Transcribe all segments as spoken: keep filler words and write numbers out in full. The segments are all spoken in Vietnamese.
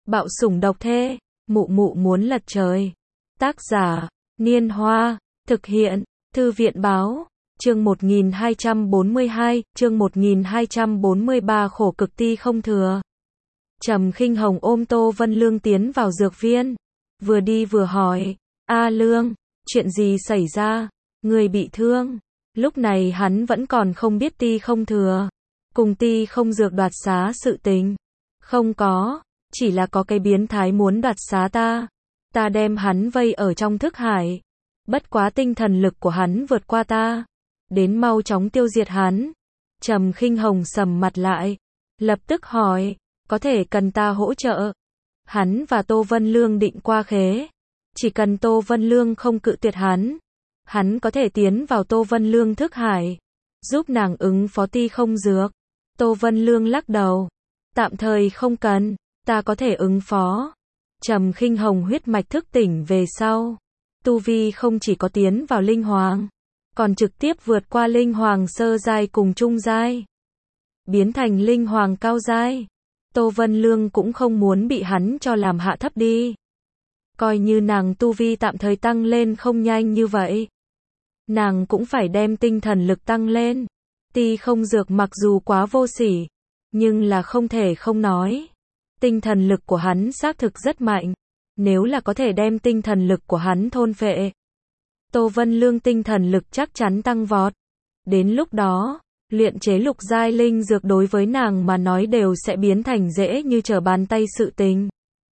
Bạo sủng độc thê, mụ mụ muốn lật trời. Tác giả, Niên Hoa, thực hiện, Thư viện Báo, chương một nghìn hai trăm bốn mươi hai, chương một nghìn hai trăm bốn mươi ba khổ cực ti không thừa. Trầm Khinh Hồng ôm Tô Vân Lương tiến vào dược viên, vừa đi vừa hỏi, A Lương, chuyện gì xảy ra, người bị thương. Lúc này hắn vẫn còn không biết ti không thừa, cùng ti không dược đoạt xá sự tình. Không có, chỉ là có cái biến thái muốn đoạt xá ta. Ta đem hắn vây ở trong thức hải. Bất quá tinh thần lực của hắn vượt qua ta. Đến mau chóng tiêu diệt hắn. Trầm Khinh Hồng sầm mặt lại. Lập tức hỏi, có thể cần ta hỗ trợ? Hắn và Tô Vân Lương định qua khế. Chỉ cần Tô Vân Lương không cự tuyệt hắn. Hắn có thể tiến vào Tô Vân Lương thức hải. Giúp nàng ứng phó ti không dược. Tô Vân Lương lắc đầu. Tạm thời không cần, ta có thể ứng phó. Trầm Khinh Hồng huyết mạch thức tỉnh về sau. Tu vi không chỉ có tiến vào linh hoàng, còn trực tiếp vượt qua linh hoàng sơ giai cùng trung giai. Biến thành linh hoàng cao giai. Tô Vân Lương cũng không muốn bị hắn cho làm hạ thấp đi. Coi như nàng tu vi tạm thời tăng lên không nhanh như vậy. Nàng cũng phải đem tinh thần lực tăng lên. Ti không dược mặc dù quá vô sỉ, nhưng là không thể không nói. Tinh thần lực của hắn xác thực rất mạnh. Nếu là có thể đem tinh thần lực của hắn thôn phệ, Tô Vân Lương tinh thần lực chắc chắn tăng vọt. Đến lúc đó, luyện chế lục giai linh dược đối với nàng mà nói đều sẽ biến thành dễ như trở bàn tay sự tình.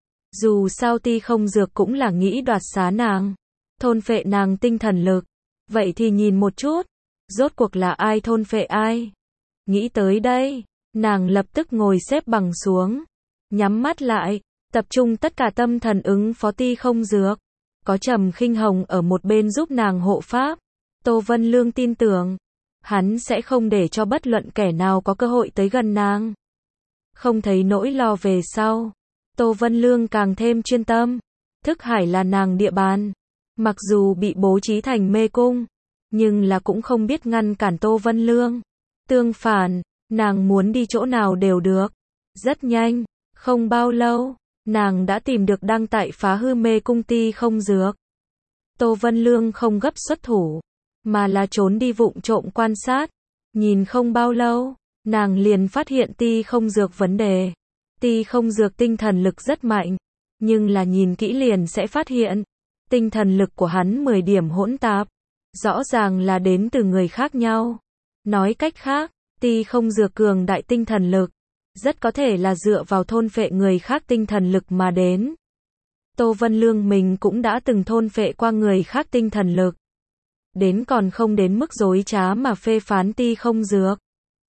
Dù sao ti không dược cũng là nghĩ đoạt xá nàng, thôn phệ nàng tinh thần lực. Vậy thì nhìn một chút, rốt cuộc là ai thôn phệ ai? Nghĩ tới đây, nàng lập tức ngồi xếp bằng xuống, nhắm mắt lại, tập trung tất cả tâm thần ứng phó ti không dược. Có Trầm Khinh Hồng ở một bên giúp nàng hộ pháp. Tô Vân Lương tin tưởng, hắn sẽ không để cho bất luận kẻ nào có cơ hội tới gần nàng. Không thấy nỗi lo về sau, Tô Vân Lương càng thêm chuyên tâm. Thức hải là nàng địa bàn. Mặc dù bị bố trí thành mê cung, nhưng là cũng không biết ngăn cản Tô Vân Lương. Tương phản, nàng muốn đi chỗ nào đều được. Rất nhanh, không bao lâu, nàng đã tìm được đang tại phá hư mê cung ti không dược. Tô Vân Lương không gấp xuất thủ, mà là trốn đi vụng trộm quan sát. Nhìn không bao lâu, nàng liền phát hiện ti không dược vấn đề. Ti không dược tinh thần lực rất mạnh, nhưng là nhìn kỹ liền sẽ phát hiện, tinh thần lực của hắn mười điểm hỗn tạp. Rõ ràng là đến từ người khác nhau. Nói cách khác, ti không dược cường đại tinh thần lực, rất có thể là dựa vào thôn phệ người khác tinh thần lực mà đến. Tô Vân Lương mình cũng đã từng thôn phệ qua người khác tinh thần lực. Đến còn không đến mức dối trá mà phê phán ti không dược.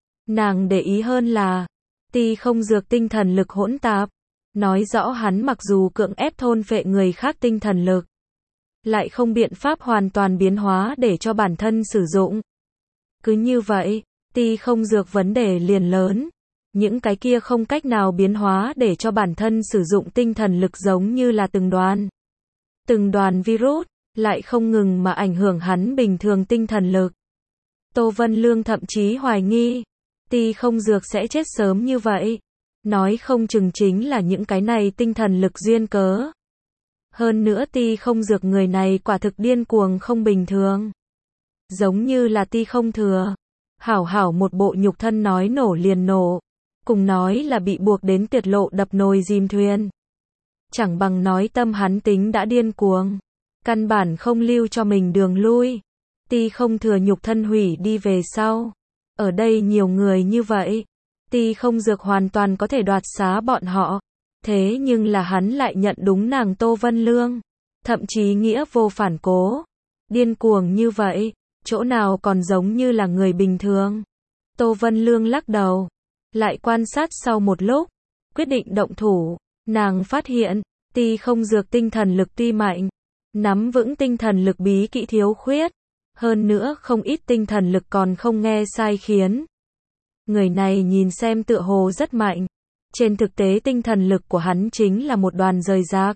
Nàng để ý hơn là, ti không dược tinh thần lực hỗn tạp, nói rõ hắn mặc dù cưỡng ép thôn phệ người khác tinh thần lực, lại không biện pháp hoàn toàn biến hóa để cho bản thân sử dụng. Cứ như vậy, ti không dược vấn đề liền lớn. Những cái kia không cách nào biến hóa để cho bản thân sử dụng tinh thần lực giống như là từng đoàn. Từng đoàn virus, lại không ngừng mà ảnh hưởng hắn bình thường tinh thần lực. Tô Vân Lương thậm chí hoài nghi, ti không dược sẽ chết sớm như vậy. Nói không chừng chính là những cái này tinh thần lực duyên cớ. Hơn nữa ti không dược người này quả thực điên cuồng không bình thường. Giống như là ti không thừa. Hảo hảo một bộ nhục thân nói nổ liền nổ. Cùng nói là bị buộc đến tuyệt lộ đập nồi dìm thuyền. Chẳng bằng nói tâm hắn tính đã điên cuồng. Căn bản không lưu cho mình đường lui. Ti không thừa nhục thân hủy đi về sau. Ở đây nhiều người như vậy. Ti không dược hoàn toàn có thể đoạt xá bọn họ. Thế nhưng là hắn lại nhận đúng nàng Tô Vân Lương. Thậm chí nghĩa vô phản cố. Điên cuồng như vậy, chỗ nào còn giống như là người bình thường. Tô Vân Lương lắc đầu. Lại quan sát sau một lúc, quyết định động thủ. Nàng phát hiện, ti không dược tinh thần lực tuy mạnh, nắm vững tinh thần lực bí kỹ thiếu khuyết. Hơn nữa không ít tinh thần lực còn không nghe sai khiến. Người này nhìn xem tựa hồ rất mạnh. Trên thực tế tinh thần lực của hắn chính là một đoàn rời rạc.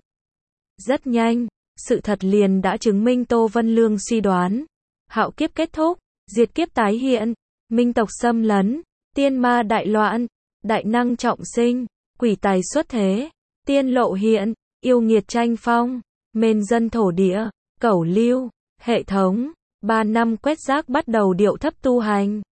Rất nhanh, sự thật liền đã chứng minh Tô Vân Lương suy đoán. Hạo kiếp kết thúc, diệt kiếp tái hiện, minh tộc xâm lấn, tiên ma đại loạn, đại năng trọng sinh, quỷ tài xuất thế. tiên lộ hiện, yêu nghiệt tranh phong, mên dân thổ địa, cẩu lưu, hệ thống, ba năm quét rác bắt đầu điệu thấp tu hành.